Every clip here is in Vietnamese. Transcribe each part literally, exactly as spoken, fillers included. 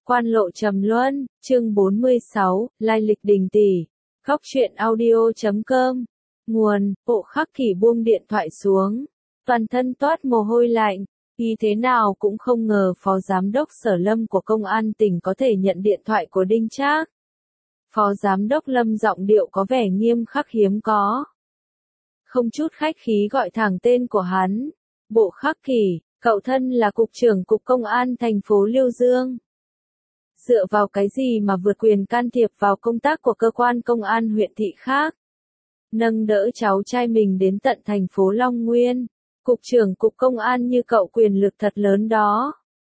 Quan lộ trầm luân, chương bốn mươi sáu, lai lịch đình tỷ. Góc truyện audio chấm com. Nguồn, Bộ Khắc Kỷ buông điện thoại xuống. Toàn thân toát mồ hôi lạnh. Y thế nào cũng không ngờ Phó Giám đốc Sở Lâm của Công an tỉnh có thể nhận điện thoại của Đinh Trác. Phó Giám đốc Lâm giọng điệu có vẻ nghiêm khắc hiếm có. Không chút khách khí gọi thẳng tên của hắn. Bộ Khắc Kỷ, cậu thân là Cục trưởng Cục Công an thành phố Liêu Dương. Dựa vào cái gì mà vượt quyền can thiệp vào công tác của cơ quan công an huyện thị khác? Nâng đỡ cháu trai mình đến tận thành phố Long Nguyên. Cục trưởng Cục Công an như cậu quyền lực thật lớn đó.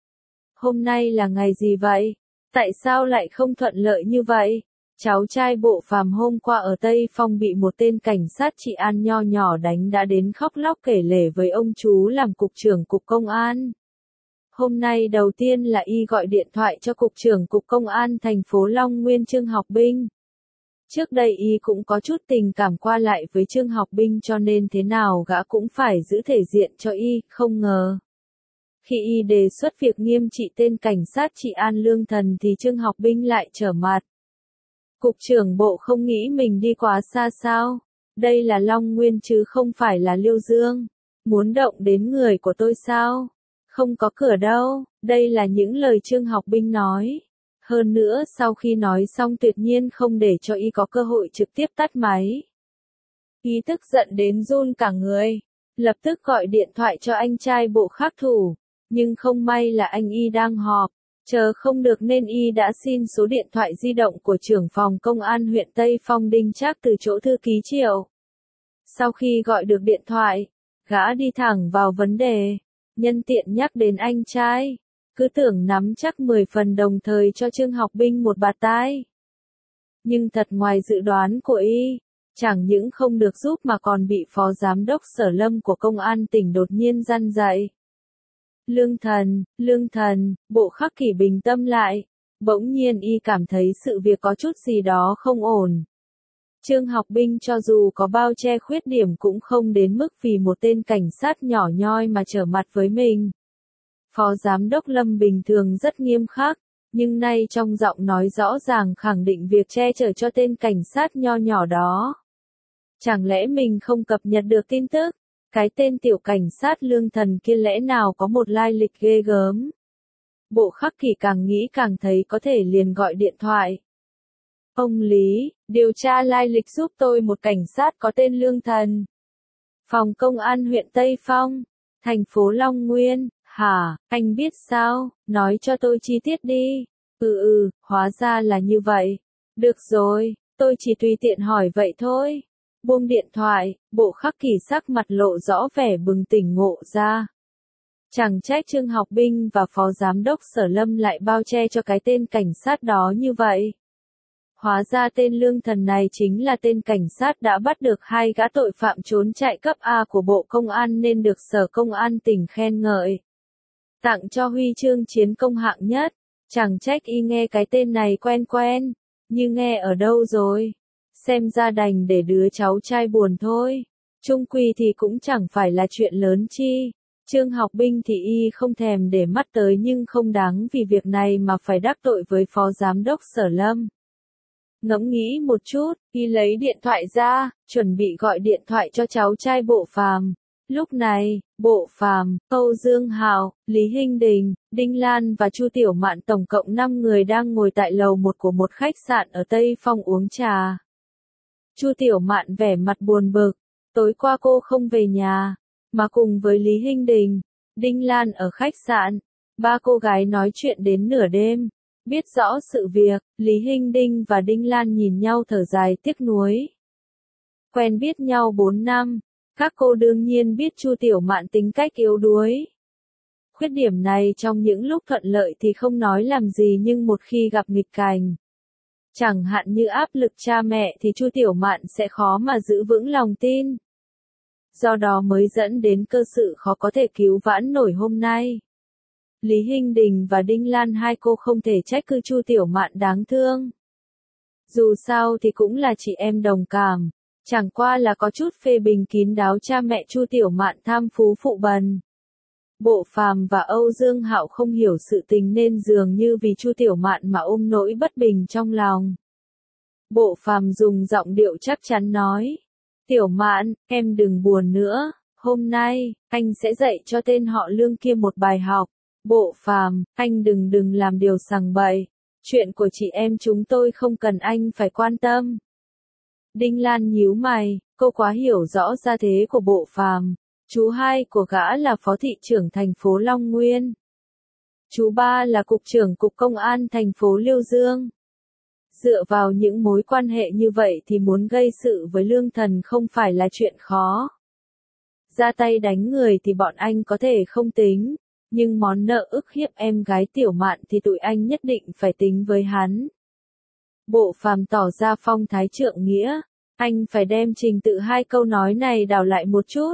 Hôm nay là ngày gì vậy? Tại sao lại không thuận lợi như vậy? Cháu trai Bộ Phàm hôm qua ở Tây Phong bị một tên cảnh sát trị an nho nhỏ đánh đã đến khóc lóc kể lể với ông chú làm Cục trưởng Cục Công an. Hôm nay đầu tiên là y gọi điện thoại cho Cục trưởng Cục Công an thành phố Long Nguyên Trương Học Binh. Trước đây y cũng có chút tình cảm qua lại với Trương Học Binh cho nên thế nào gã cũng phải giữ thể diện cho y, không ngờ. Khi y đề xuất việc nghiêm trị tên cảnh sát trị an Lương Thần thì Trương Học Binh lại trở mặt. Cục trưởng Bộ không nghĩ mình đi quá xa sao? Đây là Long Nguyên chứ không phải là Liêu Dương. Muốn động đến người của tôi sao? Không có cửa đâu, đây là những lời Trương Học Binh nói. Hơn nữa sau khi nói xong tuyệt nhiên không để cho y có cơ hội trực tiếp tắt máy. Y tức giận đến run cả người, lập tức gọi điện thoại cho anh trai Bộ Khắc Thủ, nhưng không may là anh y đang họp, chờ không được nên y đã xin số điện thoại di động của trưởng phòng công an huyện Tây Phong Đinh Trác từ chỗ thư ký Triệu. Sau khi gọi được điện thoại, gã đi thẳng vào vấn đề. Nhân tiện nhắc đến anh trai, cứ tưởng nắm chắc mười phần đồng thời cho Trương Học Binh một bạt tai. Nhưng thật ngoài dự đoán của y, chẳng những không được giúp mà còn bị Phó Giám đốc Sở Lâm của Công an tỉnh đột nhiên răn dạy. Lương Thần, Lương Thần, Bộ Khắc Kỷ bình tâm lại, bỗng nhiên y cảm thấy sự việc có chút gì đó không ổn. Trương Học Binh cho dù có bao che khuyết điểm cũng không đến mức vì một tên cảnh sát nhỏ nhoi mà trở mặt với mình. Phó Giám đốc Lâm bình thường rất nghiêm khắc, nhưng nay trong giọng nói rõ ràng khẳng định việc che chở cho tên cảnh sát nho nhỏ đó. Chẳng lẽ mình không cập nhật được tin tức? Cái tên tiểu cảnh sát Lương Thần kia lẽ nào có một lai lịch ghê gớm? Bộ Khắc Kỷ càng nghĩ càng thấy có thể liền gọi điện thoại. Ông Lý, điều tra lai lịch giúp tôi một cảnh sát có tên Lương Thần. Phòng Công an huyện Tây Phong, thành phố Long Nguyên. Hả, anh biết sao? Nói cho tôi chi tiết đi. Ừ ừ, hóa ra là như vậy. Được rồi, tôi chỉ tùy tiện hỏi vậy thôi. Buông điện thoại, Bộ Khắc Kỷ sắc mặt lộ rõ vẻ bừng tỉnh ngộ ra. Chẳng trách Trương Học Binh và Phó Giám đốc Sở Lâm lại bao che cho cái tên cảnh sát đó như vậy. Hóa ra tên Lương Thần này chính là tên cảnh sát đã bắt được hai gã tội phạm trốn chạy cấp A của Bộ Công an nên được Sở Công an tỉnh khen ngợi. Tặng cho huy chương chiến công hạng nhất, chẳng trách y nghe cái tên này quen quen, như nghe ở đâu rồi. Xem ra đành để đứa cháu trai buồn thôi. Chung quy thì cũng chẳng phải là chuyện lớn chi. Trương Học Binh thì y không thèm để mắt tới nhưng không đáng vì việc này mà phải đắc tội với Phó Giám đốc Sở Lâm. Ngẫm nghĩ một chút, y lấy điện thoại ra, chuẩn bị gọi điện thoại cho cháu trai Bộ Phàm. Lúc này, Bộ Phàm, Âu Dương Hào, Lý Hinh Đình, Đinh Lan và Chu Tiểu Mạn tổng cộng năm người đang ngồi tại lầu một của một khách sạn ở Tây Phong uống trà. Chu Tiểu Mạn vẻ mặt buồn bực, tối qua cô không về nhà, mà cùng với Lý Hinh Đình, Đinh Lan ở khách sạn. Ba cô gái nói chuyện đến nửa đêm. Biết rõ sự việc, Lý Hinh Đinh và Đinh Lan nhìn nhau thở dài tiếc nuối. Quen biết nhau bốn năm, các cô đương nhiên biết Chu Tiểu Mạn tính cách yếu đuối. Khuyết điểm này trong những lúc thuận lợi thì không nói làm gì nhưng một khi gặp nghịch cảnh, chẳng hạn như áp lực cha mẹ thì Chu Tiểu Mạn sẽ khó mà giữ vững lòng tin. Do đó mới dẫn đến cơ sự khó có thể cứu vãn nổi hôm nay. Lý Hinh Đình và Đinh Lan hai cô không thể trách cứ Chu Tiểu Mạn đáng thương. Dù sao thì cũng là chị em đồng cảm, chẳng qua là có chút phê bình kín đáo cha mẹ Chu Tiểu Mạn tham phú phụ bần. Bộ Phàm và Âu Dương Hạo không hiểu sự tình nên dường như vì Chu Tiểu Mạn mà ôm nỗi bất bình trong lòng. Bộ Phàm dùng giọng điệu chắc chắn nói, Tiểu Mạn, em đừng buồn nữa, hôm nay, anh sẽ dạy cho tên họ Lương kia một bài học. Bộ Phàm, anh đừng đừng làm điều sằng bậy, chuyện của chị em chúng tôi không cần anh phải quan tâm. Đinh Lan nhíu mày, cô quá hiểu rõ gia thế của Bộ Phàm. Chú hai của gã là phó thị trưởng thành phố Long Nguyên. Chú ba là cục trưởng cục công an thành phố Liêu Dương. Dựa vào những mối quan hệ như vậy thì muốn gây sự với Lương Thần không phải là chuyện khó. Ra tay đánh người thì bọn anh có thể không tính, nhưng món nợ ức hiếp em gái Tiểu Mạn thì tụi anh nhất định phải tính với hắn. Bộ Phàm tỏ ra phong thái trượng nghĩa, anh phải đem trình tự hai câu nói này đảo lại một chút.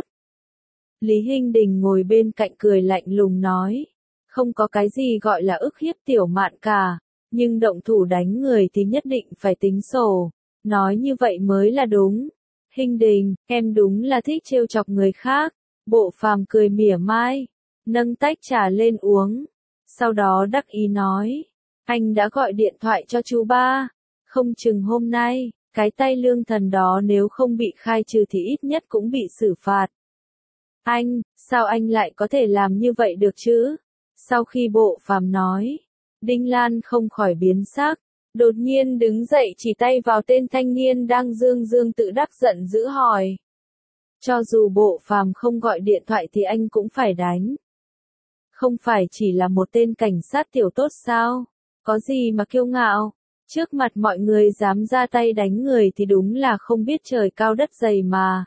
Lý Hinh Đình ngồi bên cạnh cười lạnh lùng nói, không có cái gì gọi là ức hiếp Tiểu Mạn cả, nhưng động thủ đánh người thì nhất định phải tính sổ, nói như vậy mới là đúng. Hinh Đình, em đúng là thích trêu chọc người khác. Bộ Phàm cười mỉa mai, nâng tách trà lên uống, sau đó đắc ý nói, anh đã gọi điện thoại cho chú ba, không chừng hôm nay, cái tay Lương Thần đó nếu không bị khai trừ thì ít nhất cũng bị xử phạt. Anh, sao anh lại có thể làm như vậy được chứ? Sau khi Bộ Phàm nói, Đinh Lan không khỏi biến sắc, đột nhiên đứng dậy chỉ tay vào tên thanh niên đang dương dương tự đắc giận dữ hỏi. Cho dù Bộ Phàm không gọi điện thoại thì anh cũng phải đánh. Không phải chỉ là một tên cảnh sát tiểu tốt sao? Có gì mà kiêu ngạo? Trước mặt mọi người dám ra tay đánh người thì đúng là không biết trời cao đất dày mà.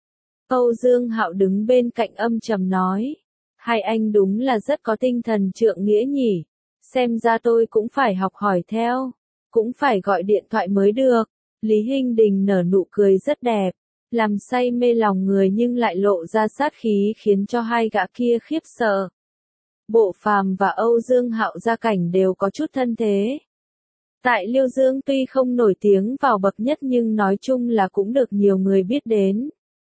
Âu Dương Hạo đứng bên cạnh âm trầm nói, hai anh đúng là rất có tinh thần trượng nghĩa nhỉ, xem ra tôi cũng phải học hỏi theo, cũng phải gọi điện thoại mới được. Lý Hinh Đình nở nụ cười rất đẹp, làm say mê lòng người nhưng lại lộ ra sát khí khiến cho hai gã kia khiếp sợ. Bộ Phàm và Âu Dương Hạo gia cảnh đều có chút thân thế. Tại Liêu Dương tuy không nổi tiếng vào bậc nhất nhưng nói chung là cũng được nhiều người biết đến.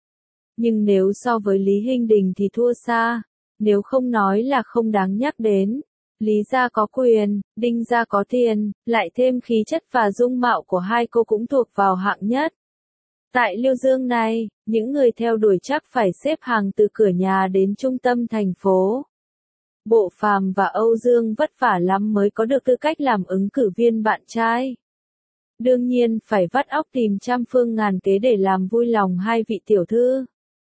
Nhưng nếu so với Lý Hinh Đình thì thua xa, nếu không nói là không đáng nhắc đến. Lý gia có quyền, Đinh gia có tiền, lại thêm khí chất và dung mạo của hai cô cũng thuộc vào hạng nhất. Tại Liêu Dương này, những người theo đuổi chắc phải xếp hàng từ cửa nhà đến trung tâm thành phố. Bộ Phàm và Âu Dương vất vả lắm mới có được tư cách làm ứng cử viên bạn trai. Đương nhiên phải vắt óc tìm trăm phương ngàn kế để làm vui lòng hai vị tiểu thư.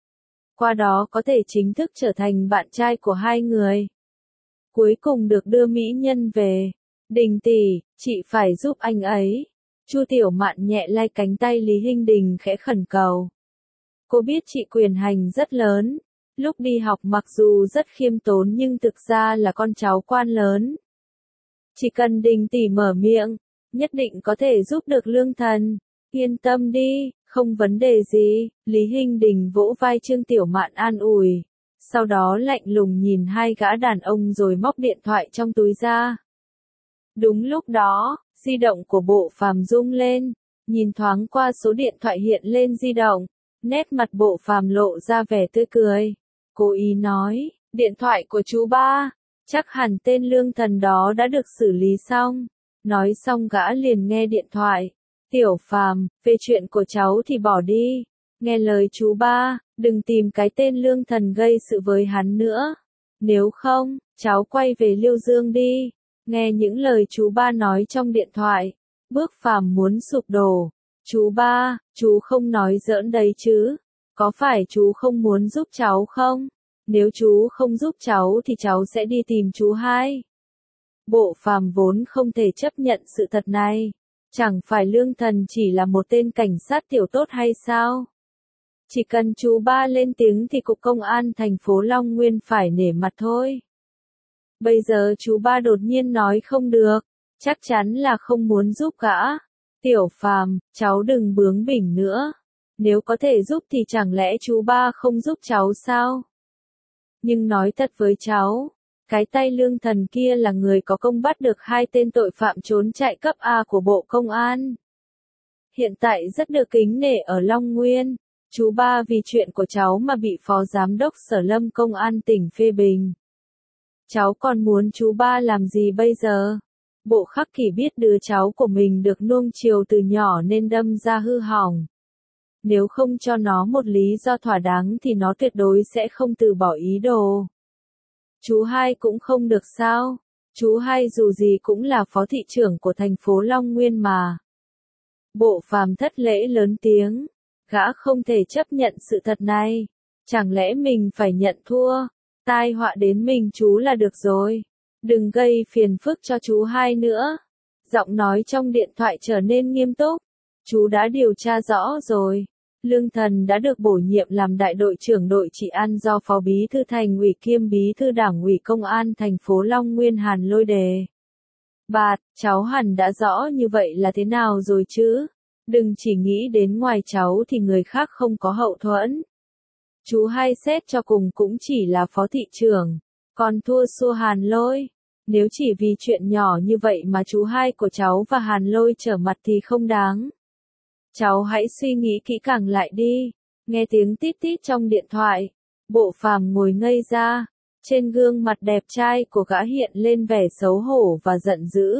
Qua đó có thể chính thức trở thành bạn trai của hai người. Cuối cùng được đưa mỹ nhân về. Đình tỷ, chị phải giúp anh ấy. Chu Tiểu Mạn nhẹ lay cánh tay Lý Hinh Đình khẽ khẩn cầu. Cô biết chị quyền hành rất lớn. Lúc đi học mặc dù rất khiêm tốn nhưng thực ra là con cháu quan lớn. Chỉ cần Đình tỷ mở miệng, nhất định có thể giúp được Lương Thần. Yên tâm đi, không vấn đề gì. Lý Hinh Đình vỗ vai Trương Tiểu Mạn an ủi. Sau đó lạnh lùng nhìn hai gã đàn ông rồi móc điện thoại trong túi ra. Đúng lúc đó, di động của Bộ Phàm rung lên, nhìn thoáng qua số điện thoại hiện lên di động, nét mặt Bộ Phàm lộ ra vẻ tươi cười. Cố ý nói, điện thoại của chú ba, chắc hẳn tên Lương Thần đó đã được xử lý xong. Nói xong gã liền nghe điện thoại. Tiểu Phàm, về chuyện của cháu thì bỏ đi. Nghe lời chú ba, đừng tìm cái tên Lương Thần gây sự với hắn nữa. Nếu không, cháu quay về Liêu Dương đi. Nghe những lời chú ba nói trong điện thoại, Bước Phàm muốn sụp đổ. Chú ba, chú không nói giỡn đấy chứ? Có phải chú không muốn giúp cháu không? Nếu chú không giúp cháu thì cháu sẽ đi tìm chú hai. Bộ Phàm vốn không thể chấp nhận sự thật này. Chẳng phải Lương Thần chỉ là một tên cảnh sát tiểu tốt hay sao? Chỉ cần chú ba lên tiếng thì cục công an thành phố Long Nguyên phải nể mặt thôi. Bây giờ chú ba đột nhiên nói không được, chắc chắn là không muốn giúp gã. Tiểu Phàm, cháu đừng bướng bỉnh nữa. Nếu có thể giúp thì chẳng lẽ chú ba không giúp cháu sao? Nhưng nói thật với cháu, cái tay Lương Thần kia là người có công bắt được hai tên tội phạm trốn chạy cấp A của Bộ Công an. Hiện tại rất được kính nể ở Long Nguyên. Chú ba vì chuyện của cháu mà bị Phó Giám đốc Sở Lâm Công an tỉnh phê bình. Cháu còn muốn chú ba làm gì bây giờ? Bộ Khắc Kỷ biết đứa cháu của mình được nuông chiều từ nhỏ nên đâm ra hư hỏng. Nếu không cho nó một lý do thỏa đáng thì nó tuyệt đối sẽ không từ bỏ ý đồ. Chú hai cũng không được sao? Chú hai dù gì cũng là phó thị trưởng của thành phố Long Nguyên mà. Bộ Phàm thất lễ lớn tiếng. Gã không thể chấp nhận sự thật này. Chẳng lẽ mình phải nhận thua? Tai họa đến mình chú là được rồi. Đừng gây phiền phức cho chú hai nữa. Giọng nói trong điện thoại trở nên nghiêm túc. Chú đã điều tra rõ rồi. Lương Thần đã được bổ nhiệm làm đại đội trưởng đội trị an do phó bí thư thành ủy kiêm bí thư đảng ủy công an thành phố Long Nguyên Hàn Lôi đề. Bạt, cháu hẳn đã rõ như vậy là thế nào rồi chứ? Đừng chỉ nghĩ đến ngoài cháu thì người khác không có hậu thuẫn. Chú hai xét cho cùng cũng chỉ là phó thị trưởng, còn thua xua Hàn Lôi. Nếu chỉ vì chuyện nhỏ như vậy mà chú hai của cháu và Hàn Lôi trở mặt thì không đáng. Cháu hãy suy nghĩ kỹ càng lại đi. Nghe tiếng tít tít trong điện thoại. Bộ Phàm ngồi ngây ra. Trên gương mặt đẹp trai của gã hiện lên vẻ xấu hổ và giận dữ.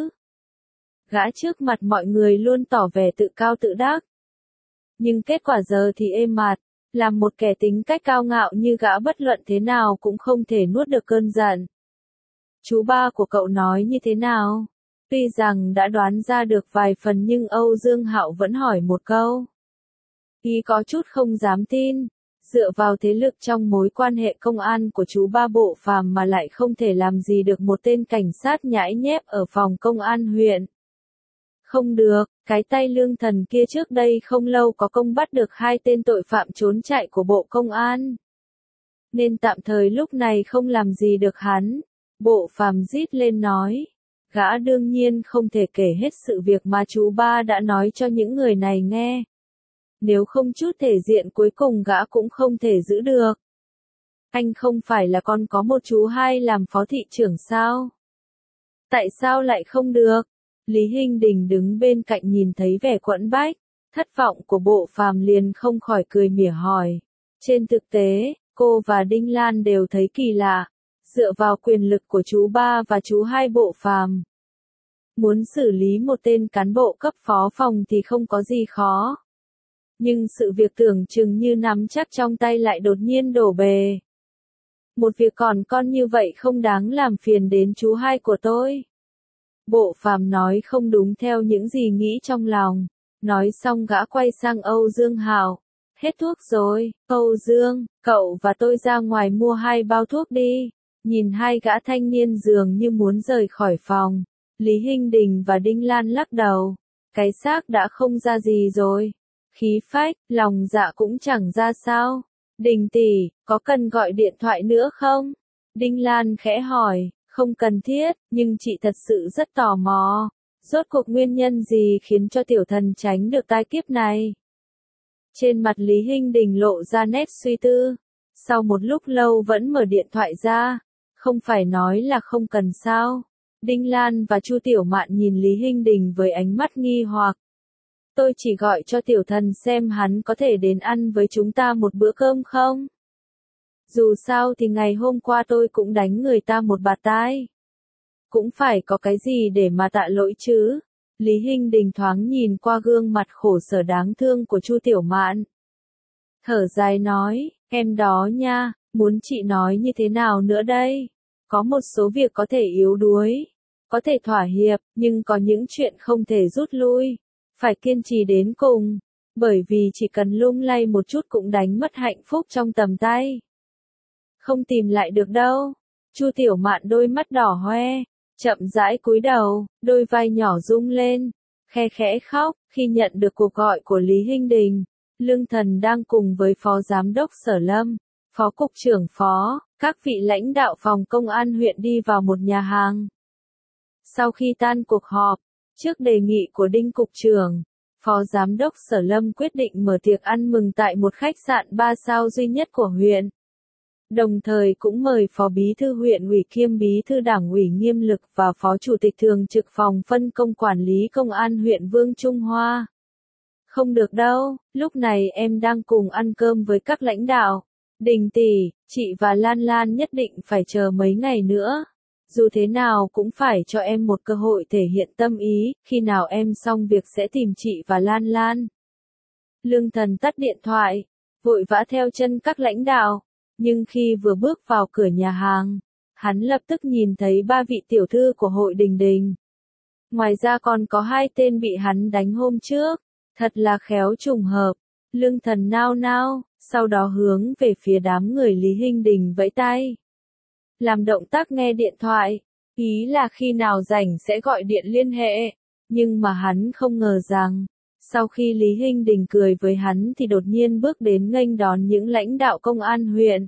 Gã trước mặt mọi người luôn tỏ vẻ tự cao tự đắc. Nhưng kết quả giờ thì êm mặt. Làm một kẻ tính cách cao ngạo như gã bất luận thế nào cũng không thể nuốt được cơn giận. Chú ba của cậu nói như thế nào? Tuy rằng đã đoán ra được vài phần nhưng Âu Dương Hạo vẫn hỏi một câu. Y có chút không dám tin. Dựa vào thế lực trong mối quan hệ công an của chú ba Bộ Phàm mà lại không thể làm gì được một tên cảnh sát nhãi nhép ở phòng công an huyện. Không được, cái tay Lương Thần kia trước đây không lâu có công bắt được hai tên tội phạm trốn chạy của Bộ Công an. Nên tạm thời lúc này không làm gì được hắn. Bộ Phàm rít lên nói. Gã đương nhiên không thể kể hết sự việc mà chú ba đã nói cho những người này nghe. Nếu không chút thể diện cuối cùng gã cũng không thể giữ được. Anh không phải là con có một chú hai làm phó thị trưởng sao? Tại sao lại không được? Lý Hinh Đình đứng bên cạnh nhìn thấy vẻ quẫn bách, thất vọng của Bộ Phàm liền không khỏi cười mỉa hỏi. Trên thực tế, cô và Đinh Lan đều thấy kỳ lạ. Dựa vào quyền lực của chú ba và chú hai Bộ Phàm, muốn xử lý một tên cán bộ cấp phó phòng thì không có gì khó. Nhưng sự việc tưởng chừng như nắm chắc trong tay lại đột nhiên đổ bề. Một việc còn con như vậy không đáng làm phiền đến chú hai của tôi. Bộ Phàm nói không đúng theo những gì nghĩ trong lòng. Nói xong gã quay sang Âu Dương Hạo. Hết thuốc rồi, Âu Dương, cậu và tôi ra ngoài mua hai bao thuốc đi. Nhìn hai gã thanh niên dường như muốn rời khỏi phòng. Lý Hinh Đình và Đinh Lan lắc đầu. Cái xác đã không ra gì rồi. Khí phách, lòng dạ cũng chẳng ra sao. Đình tỷ, có cần gọi điện thoại nữa không? Đinh Lan khẽ hỏi. Không cần thiết, nhưng chị thật sự rất tò mò. Rốt cuộc nguyên nhân gì khiến cho tiểu thần tránh được tai kiếp này? Trên mặt Lý Hinh Đình lộ ra nét suy tư. Sau một lúc lâu vẫn mở điện thoại ra. Không phải nói là không cần sao? Đinh Lan và Chu Tiểu Mạn nhìn Lý Hinh Đình với ánh mắt nghi hoặc. Tôi chỉ gọi cho tiểu thần xem hắn có thể đến ăn với chúng ta một bữa cơm không? Dù sao thì ngày hôm qua tôi cũng đánh người ta một bạt tai. Cũng phải có cái gì để mà tạ lỗi chứ. Lý Hinh Đình thoáng nhìn qua gương mặt khổ sở đáng thương của Chu Tiểu Mạn. Thở dài nói, em đó nha, muốn chị nói như thế nào nữa đây? Có một số việc có thể yếu đuối, có thể thỏa hiệp, nhưng có những chuyện không thể rút lui. Phải kiên trì đến cùng, bởi vì chỉ cần lung lay một chút cũng đánh mất hạnh phúc trong tầm tay. Không tìm lại được đâu. Chu Tiểu Mạn đôi mắt đỏ hoe, chậm rãi cúi đầu, đôi vai nhỏ rung lên, khe khẽ khóc, khi nhận được cuộc gọi của Lý Hinh Đình. Lương Thần đang cùng với Phó Giám đốc Sở Lâm, Phó Cục trưởng Phó, các vị lãnh đạo phòng công an huyện đi vào một nhà hàng. Sau khi tan cuộc họp, trước đề nghị của Đinh Cục trưởng, Phó Giám đốc Sở Lâm quyết định mở tiệc ăn mừng tại một khách sạn ba sao duy nhất của huyện. Đồng thời cũng mời Phó Bí thư huyện ủy kiêm Bí thư Đảng ủy Nghiêm Lực và Phó Chủ tịch Thường trực Phòng phân công quản lý công an huyện Vương Trung Hoa. Không được đâu, lúc này em đang cùng ăn cơm với các lãnh đạo. Đình tỷ, chị và Lan Lan nhất định phải chờ mấy ngày nữa. Dù thế nào cũng phải cho em một cơ hội thể hiện tâm ý, khi nào em xong việc sẽ tìm chị và Lan Lan. Lương Thần tắt điện thoại, vội vã theo chân các lãnh đạo, nhưng khi vừa bước vào cửa nhà hàng, hắn lập tức nhìn thấy ba vị tiểu thư của hội Đình Đình. Ngoài ra còn có hai tên bị hắn đánh hôm trước, thật là khéo trùng hợp. Lương Thần nao nao, sau đó hướng về phía đám người Lý Hinh Đình vẫy tay. Làm động tác nghe điện thoại, ý là khi nào rảnh sẽ gọi điện liên hệ, nhưng mà hắn không ngờ rằng, sau khi Lý Hinh Đình cười với hắn thì đột nhiên bước đến nghênh đón những lãnh đạo công an huyện,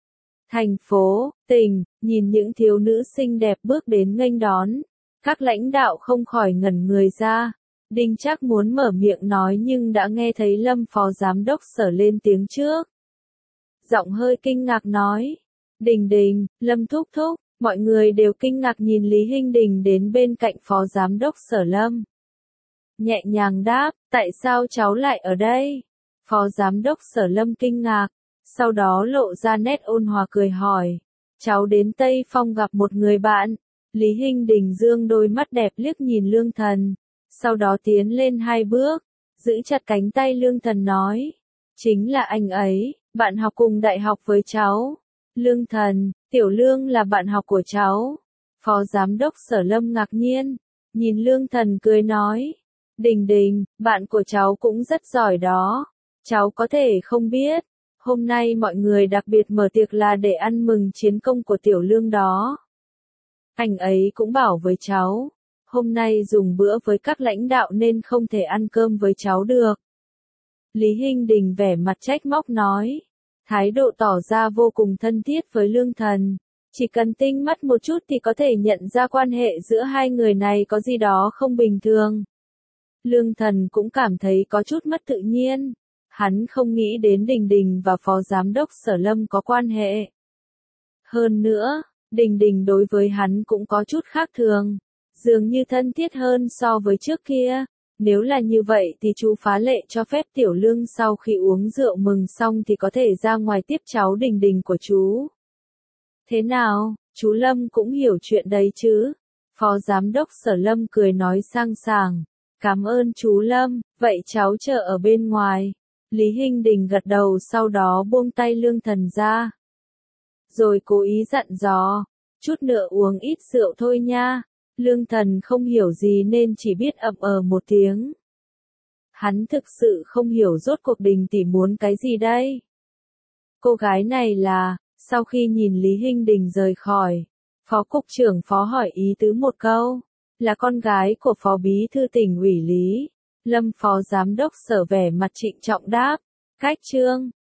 thành phố, tỉnh, nhìn những thiếu nữ xinh đẹp bước đến nghênh đón, các lãnh đạo không khỏi ngẩn người ra. Đinh Trác muốn mở miệng nói nhưng đã nghe thấy Lâm phó giám đốc Sở lên tiếng trước. Giọng hơi kinh ngạc nói, Đình Đình, Lâm thúc thúc, mọi người đều kinh ngạc nhìn Lý Hinh Đình đến bên cạnh phó giám đốc Sở Lâm. Nhẹ nhàng đáp, tại sao cháu lại ở đây? Phó giám đốc Sở Lâm kinh ngạc, sau đó lộ ra nét ôn hòa cười hỏi, cháu đến Tây Phong gặp một người bạn. Lý Hinh Đình dương đôi mắt đẹp liếc nhìn Lương Thần, sau đó tiến lên hai bước, giữ chặt cánh tay Lương Thần nói, chính là anh ấy, bạn học cùng đại học với cháu. Lương Thần, Tiểu Lương là bạn học của cháu. Phó giám đốc Sở Lâm ngạc nhiên, nhìn Lương Thần cười nói, Đình Đình, bạn của cháu cũng rất giỏi đó, cháu có thể không biết, hôm nay mọi người đặc biệt mở tiệc là để ăn mừng chiến công của Tiểu Lương đó. Anh ấy cũng bảo với cháu, hôm nay dùng bữa với các lãnh đạo nên không thể ăn cơm với cháu được. Lý Hinh Đình vẻ mặt trách móc nói, thái độ tỏ ra vô cùng thân thiết với Lương Thần, chỉ cần tinh mắt một chút thì có thể nhận ra quan hệ giữa hai người này có gì đó không bình thường. Lương Thần cũng cảm thấy có chút mất tự nhiên, hắn không nghĩ đến Đình Đình và phó giám đốc Sở Lâm có quan hệ. Hơn nữa, Đình Đình đối với hắn cũng có chút khác thường, dường như thân thiết hơn so với trước kia. Nếu là như vậy thì chú Phá Lệ cho phép Tiểu Lương sau khi uống rượu mừng xong thì có thể ra ngoài tiếp cháu Đình Đình của chú. Thế nào, chú Lâm cũng hiểu chuyện đấy chứ? Phó giám đốc Sở Lâm cười nói sang sảng, cảm ơn chú Lâm, vậy cháu chờ ở bên ngoài. Lý Hinh Đình gật đầu sau đó buông tay Lương Thần ra. Rồi cố ý dặn dò, chút nữa uống ít rượu thôi nha. Lương Thần không hiểu gì nên chỉ biết ậm ờ một tiếng. Hắn thực sự không hiểu rốt cuộc Đình tỷ muốn cái gì đây. Cô gái này là, sau khi nhìn Lý Hinh Đình rời khỏi, phó cục trưởng phó hỏi ý tứ một câu, là con gái của phó bí thư tỉnh ủy Lý. Lâm phó giám đốc Sở vẻ mặt trịnh trọng đáp, cách trương.